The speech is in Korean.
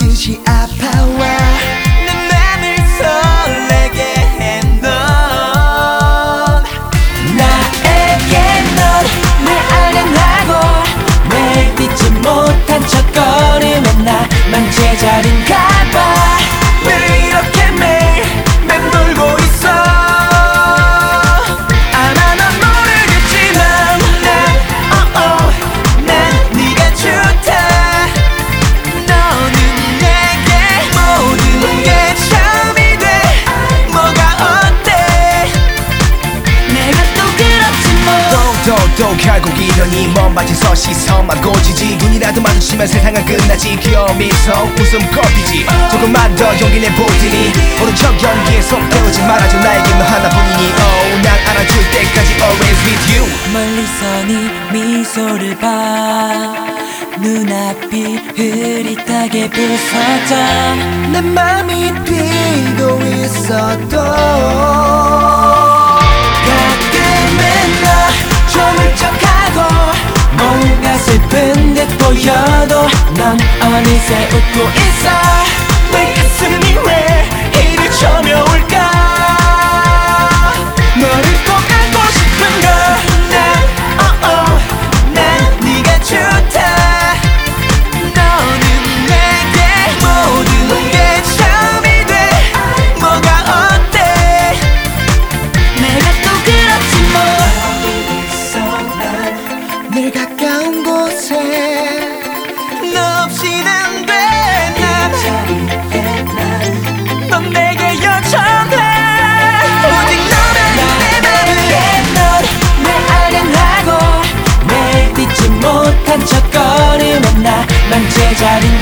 듯이 아파와 내 맘을 설레게 해 넌 나에게 넌 늘 아련하고 매일 잊지 못한 척 걸으면 나만 제자리인가 봐 왜 이렇게 매일 맴돌고 있어 아마 넌 모르겠지만 난 네가 좋다 너는 내게 모든 게 처음이 돼 뭐가 어때 내가 또 그렇지 뭐 또 결국 이러니 먼 밭에서 시선만 고지지 눈이라도 마주치면 세상은 끝나지 귀여운 미소 웃음 꽃이지 조금만 더 용기 내보더니 오른쪽 연기에 속 태우지 말아줘 나에게 너 하나뿐이니 oh 난 알아줄 때까지 always with you 멀리서 네 미소를 봐 눈앞이 흐릿하게 부서져 내 맘이 뛰고 있어도 가끔은 나 좋은 척하고 뭔가 슬픈 듯 보여도 넌 어느새 웃고 있어 내 가슴이 왜 이리 저며올까 너를 꼭 안고 싶은 걸 난 네가 좋다 너는 내게 모든 게 처음이 돼 뭐가 어때 내가 또 그렇지 뭐 늘 가까운 곳에 너 없인 안 돼 넌 내게 요청해 오직 너만 내 맘에 널 아련하고 매일 잊지 못한 척 걸으면 나만 제자리인